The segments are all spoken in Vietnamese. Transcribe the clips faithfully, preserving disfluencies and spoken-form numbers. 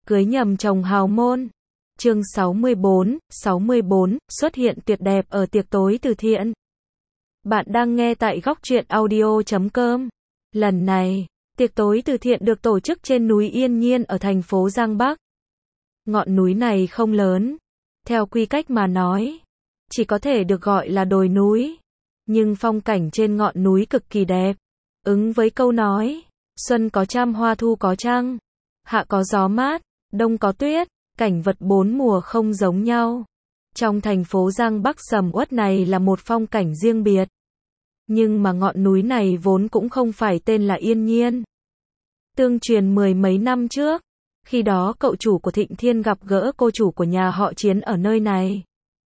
Cưới nhầm chồng hào môn. Chương sáu mươi bốn, sáu mươi bốn, xuất hiện tuyệt đẹp ở tiệc tối từ thiện. Bạn đang nghe tại góc truyện audio chấm com. Lần này, tiệc tối từ thiện được tổ chức trên núi Yên Nhiên ở thành phố Giang Bắc. Ngọn núi này không lớn, theo quy cách mà nói, chỉ có thể được gọi là đồi núi. Nhưng phong cảnh trên ngọn núi cực kỳ đẹp. Ứng với câu nói, xuân có trăm hoa thu có trăng, hạ có gió mát, đông có tuyết, cảnh vật bốn mùa không giống nhau. Trong thành phố Giang Bắc sầm uất này là một phong cảnh riêng biệt. Nhưng mà ngọn núi này vốn cũng không phải tên là Yên Nhiên. Tương truyền mười mấy năm trước, khi đó cậu chủ của Thịnh Thiên gặp gỡ cô chủ của nhà họ Chiến ở nơi này.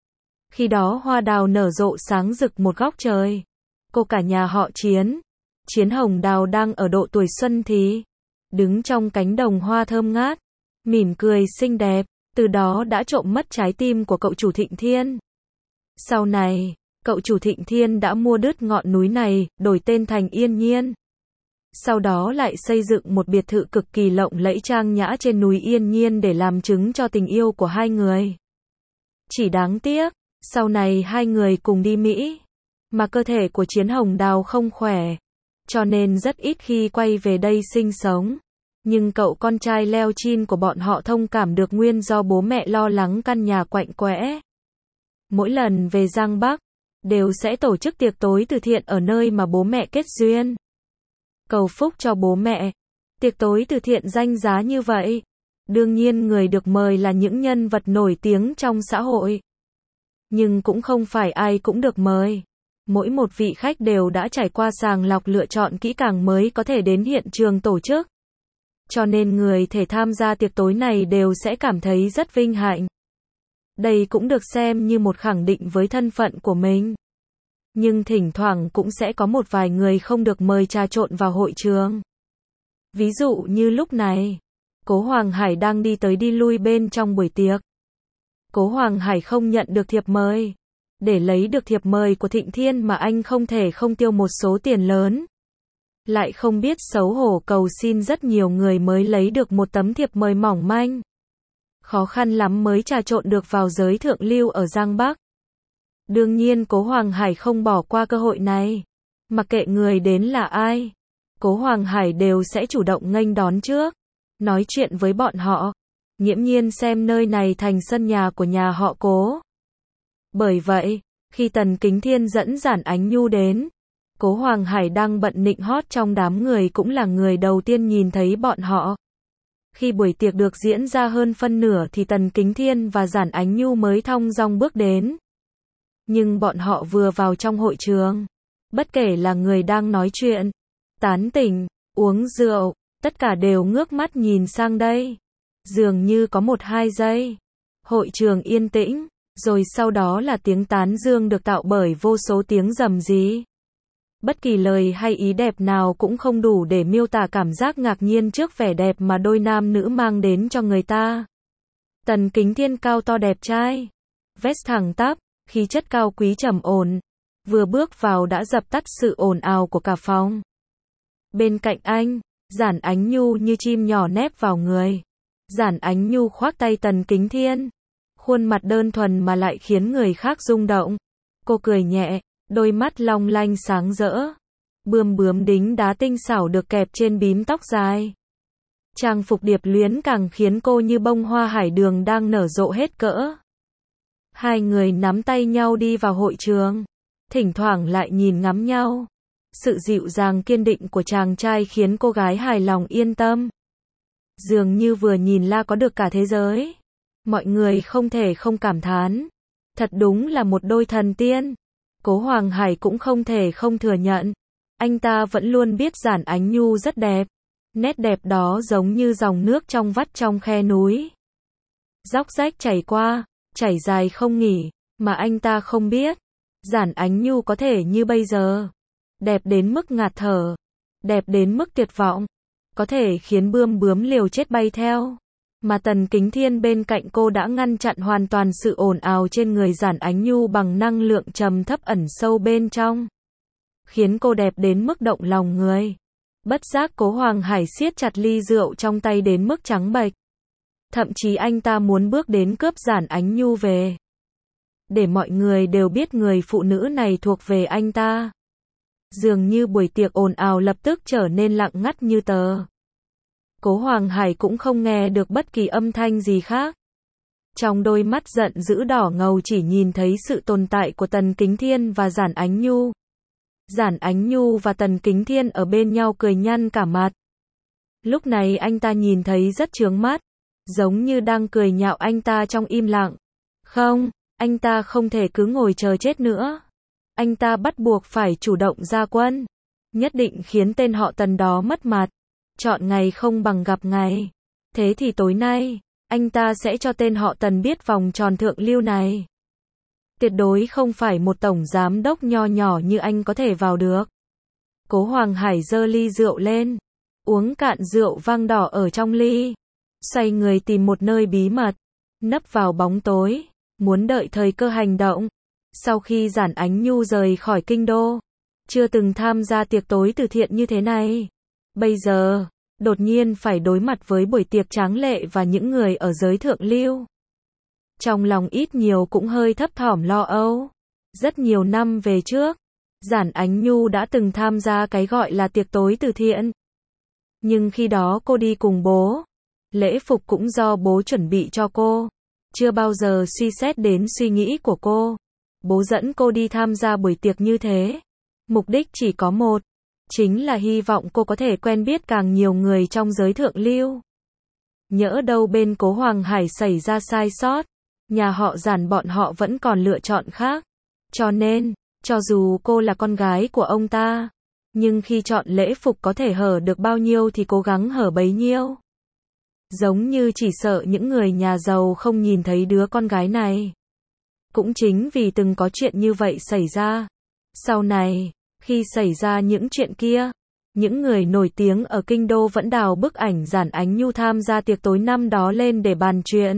Khi đó hoa đào nở rộ sáng rực một góc trời. Cô cả nhà họ Chiến, Chiến Hồng Đào đang ở độ tuổi xuân thì, đứng trong cánh đồng hoa thơm ngát, mỉm cười xinh đẹp, từ đó đã trộm mất trái tim của cậu chủ Thịnh Thiên. Sau này, cậu chủ Thịnh Thiên đã mua đứt ngọn núi này, đổi tên thành Yên Nhiên. Sau đó lại xây dựng một biệt thự cực kỳ lộng lẫy trang nhã trên núi Yên Nhiên để làm chứng cho tình yêu của hai người. Chỉ đáng tiếc, sau này hai người cùng đi Mỹ, mà cơ thể của Chiến Hồng Đào không khỏe, cho nên rất ít khi quay về đây sinh sống. Nhưng cậu con trai Leo Chin của bọn họ thông cảm được nguyên do bố mẹ lo lắng căn nhà quạnh quẽ. Mỗi lần về Giang Bắc, đều sẽ tổ chức tiệc tối từ thiện ở nơi mà bố mẹ kết duyên. Cầu phúc cho bố mẹ. Tiệc tối từ thiện danh giá như vậy. Đương nhiên người được mời là những nhân vật nổi tiếng trong xã hội. Nhưng cũng không phải ai cũng được mời. Mỗi một vị khách đều đã trải qua sàng lọc lựa chọn kỹ càng mới có thể đến hiện trường tổ chức. Cho nên người thể tham gia tiệc tối này đều sẽ cảm thấy rất vinh hạnh. Đây cũng được xem như một khẳng định với thân phận của mình. Nhưng thỉnh thoảng cũng sẽ có một vài người không được mời trà trộn vào hội trường. Ví dụ như lúc này, Cố Hoàng Hải đang đi tới đi lui bên trong buổi tiệc. Cố Hoàng Hải không nhận được thiệp mời. Để lấy được thiệp mời của Thịnh Thiên mà anh không thể không tiêu một số tiền lớn. Lại không biết xấu hổ cầu xin rất nhiều người mới lấy được một tấm thiệp mời mỏng manh. Khó khăn lắm mới trà trộn được vào giới thượng lưu ở Giang Bắc. Đương nhiên Cố Hoàng Hải không bỏ qua cơ hội này. Mặc kệ người đến là ai, Cố Hoàng Hải đều sẽ chủ động nghênh đón trước, nói chuyện với bọn họ, nghiễm nhiên xem nơi này thành sân nhà của nhà họ Cố. Bởi vậy, khi Tần Kính Thiên dẫn Giản Ánh Nhu đến, Cố Hoàng Hải đang bận nịnh hót trong đám người cũng là người đầu tiên nhìn thấy bọn họ. Khi buổi tiệc được diễn ra hơn phân nửa thì Tần Kính Thiên và Giản Ánh Nhu mới thong dong bước đến. Nhưng bọn họ vừa vào trong hội trường, bất kể là người đang nói chuyện, tán tỉnh, uống rượu, tất cả đều ngước mắt nhìn sang đây. Dường như có một hai giây, hội trường yên tĩnh, rồi sau đó là tiếng tán dương được tạo bởi vô số tiếng rầm rì. Bất kỳ lời hay ý đẹp nào cũng không đủ để miêu tả cảm giác ngạc nhiên trước vẻ đẹp mà đôi nam nữ mang đến cho người ta. Tần Kính Thiên cao to đẹp trai, vest thẳng tắp, khí chất cao quý trầm ổn, vừa bước vào đã dập tắt sự ồn ào của cả phòng. Bên cạnh anh, Giản Ánh Nhu như chim nhỏ nép vào người. Giản Ánh Nhu khoác tay Tần Kính Thiên, khuôn mặt đơn thuần mà lại khiến người khác rung động. Cô cười nhẹ, đôi mắt long lanh sáng rỡ, bươm bướm đính đá tinh xảo được kẹp trên bím tóc dài. Trang phục điệp luyến càng khiến cô như bông hoa hải đường đang nở rộ hết cỡ. Hai người nắm tay nhau đi vào hội trường, thỉnh thoảng lại nhìn ngắm nhau. Sự dịu dàng kiên định của chàng trai khiến cô gái hài lòng yên tâm. Dường như vừa nhìn là có được cả thế giới. Mọi người không thể không cảm thán. Thật đúng là một đôi thần tiên. Cố Hoàng Hải cũng không thể không thừa nhận. Anh ta vẫn luôn biết Giản Ánh Nhu rất đẹp. Nét đẹp đó giống như dòng nước trong vắt trong khe núi. Dốc rách chảy qua, chảy dài không nghỉ, mà anh ta không biết. Giản Ánh Nhu có thể như bây giờ. Đẹp đến mức ngạt thở. Đẹp đến mức tuyệt vọng. Có thể khiến bươm bướm liều chết bay theo. Mà Tần Kính Thiên bên cạnh cô đã ngăn chặn hoàn toàn sự ồn ào trên người Giản Ánh Nhu bằng năng lượng trầm thấp ẩn sâu bên trong. Khiến cô đẹp đến mức động lòng người. Bất giác Cố Hoàng Hải siết chặt ly rượu trong tay đến mức trắng bệch. Thậm chí anh ta muốn bước đến cướp Giản Ánh Nhu về. Để mọi người đều biết người phụ nữ này thuộc về anh ta. Dường như buổi tiệc ồn ào lập tức trở nên lặng ngắt như tờ. Cố Hoàng Hải cũng không nghe được bất kỳ âm thanh gì khác. Trong đôi mắt giận dữ đỏ ngầu chỉ nhìn thấy sự tồn tại của Tần Kính Thiên và Giản Ánh Nhu. Giản Ánh Nhu và Tần Kính Thiên ở bên nhau cười nhăn cả mặt. Lúc này anh ta nhìn thấy rất chướng mắt, giống như đang cười nhạo anh ta trong im lặng. Không, anh ta không thể cứ ngồi chờ chết nữa. Anh ta bắt buộc phải chủ động ra quân. Nhất định khiến tên họ Tần đó mất mặt. Chọn ngày không bằng gặp ngày. Thế thì tối nay, anh ta sẽ cho tên họ Tần biết vòng tròn thượng lưu này. Tuyệt đối không phải một tổng giám đốc nho nhỏ như anh có thể vào được. Cố Hoàng Hải giơ ly rượu lên, uống cạn rượu vang đỏ ở trong ly, xoay người tìm một nơi bí mật, nấp vào bóng tối, muốn đợi thời cơ hành động. Sau khi Giản Ánh Nhu rời khỏi kinh đô, chưa từng tham gia tiệc tối từ thiện như thế này. Bây giờ, đột nhiên phải đối mặt với buổi tiệc tráng lệ và những người ở giới thượng lưu. Trong lòng ít nhiều cũng hơi thấp thỏm lo âu. Rất nhiều năm về trước, Giản Ánh Nhu đã từng tham gia cái gọi là tiệc tối từ thiện. Nhưng khi đó cô đi cùng bố. Lễ phục cũng do bố chuẩn bị cho cô. Chưa bao giờ suy xét đến suy nghĩ của cô. Bố dẫn cô đi tham gia buổi tiệc như thế. Mục đích chỉ có một. Chính là hy vọng cô có thể quen biết càng nhiều người trong giới thượng lưu. Nhỡ đâu bên Cố Hoàng Hải xảy ra sai sót. Nhà họ Giản bọn họ vẫn còn lựa chọn khác. Cho nên, cho dù cô là con gái của ông ta, nhưng khi chọn lễ phục có thể hở được bao nhiêu thì cố gắng hở bấy nhiêu. Giống như chỉ sợ những người nhà giàu không nhìn thấy đứa con gái này. Cũng chính vì từng có chuyện như vậy xảy ra. Sau này, khi xảy ra những chuyện kia, những người nổi tiếng ở kinh đô vẫn đào bức ảnh Giản Ánh Nhu tham gia tiệc tối năm đó lên để bàn chuyện.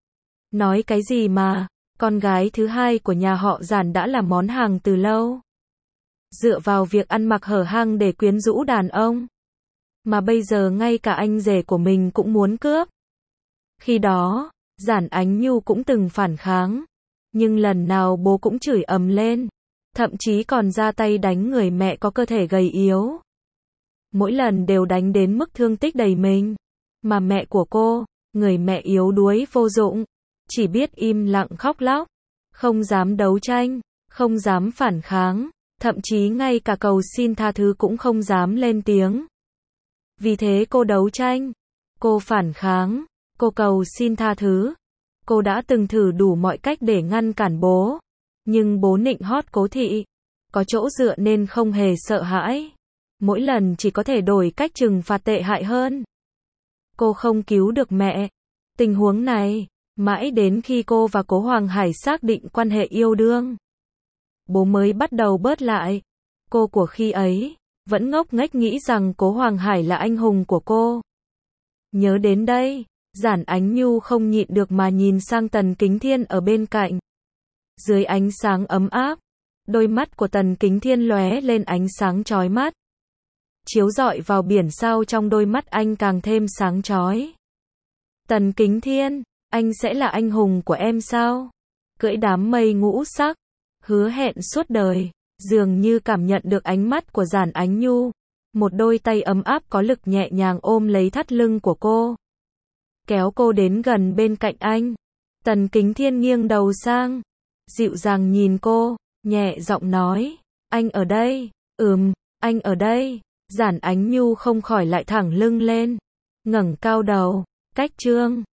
Nói cái gì mà, con gái thứ hai của nhà họ Giản đã là món hàng từ lâu. Dựa vào việc ăn mặc hở hang để quyến rũ đàn ông. Mà bây giờ ngay cả anh rể của mình cũng muốn cướp. Khi đó, Giản Ánh Nhu cũng từng phản kháng. Nhưng lần nào bố cũng chửi ầm lên. Thậm chí còn ra tay đánh người mẹ có cơ thể gầy yếu. Mỗi lần đều đánh đến mức thương tích đầy mình. Mà mẹ của cô, người mẹ yếu đuối vô dụng. Chỉ biết im lặng khóc lóc. Không dám đấu tranh, không dám phản kháng. Thậm chí ngay cả cầu xin tha thứ cũng không dám lên tiếng. Vì thế cô đấu tranh. Cô phản kháng. Cô cầu xin tha thứ. Cô đã từng thử đủ mọi cách để ngăn cản bố. Nhưng bố nịnh hót Cố thị. Có chỗ dựa nên không hề sợ hãi. Mỗi lần chỉ có thể đổi cách trừng phạt tệ hại hơn. Cô không cứu được mẹ. Tình huống này, mãi đến khi cô và Cố Hoàng Hải xác định quan hệ yêu đương, bố mới bắt đầu bớt lại. Cô của khi ấy, vẫn ngốc nghếch nghĩ rằng Cố Hoàng Hải là anh hùng của cô. Nhớ đến đây, Giản Ánh Nhu không nhịn được mà nhìn sang Tần Kính Thiên ở bên cạnh. Dưới ánh sáng ấm áp, đôi mắt của Tần Kính Thiên lóe lên ánh sáng chói mắt. Chiếu rọi vào biển sao trong đôi mắt anh càng thêm sáng chói. Tần Kính Thiên, anh sẽ là anh hùng của em sao? Cưỡi đám mây ngũ sắc, hứa hẹn suốt đời. Dường như cảm nhận được ánh mắt của Giản Ánh Nhu. Một đôi tay ấm áp có lực nhẹ nhàng ôm lấy thắt lưng của cô. Kéo cô đến gần bên cạnh anh. Tần Kính Thiên nghiêng đầu sang. Dịu dàng nhìn cô, nhẹ giọng nói. Anh ở đây. Ừm, anh ở đây. Giản Ánh Nhu không khỏi lại thẳng lưng lên. Ngẩng cao đầu. Cách trương.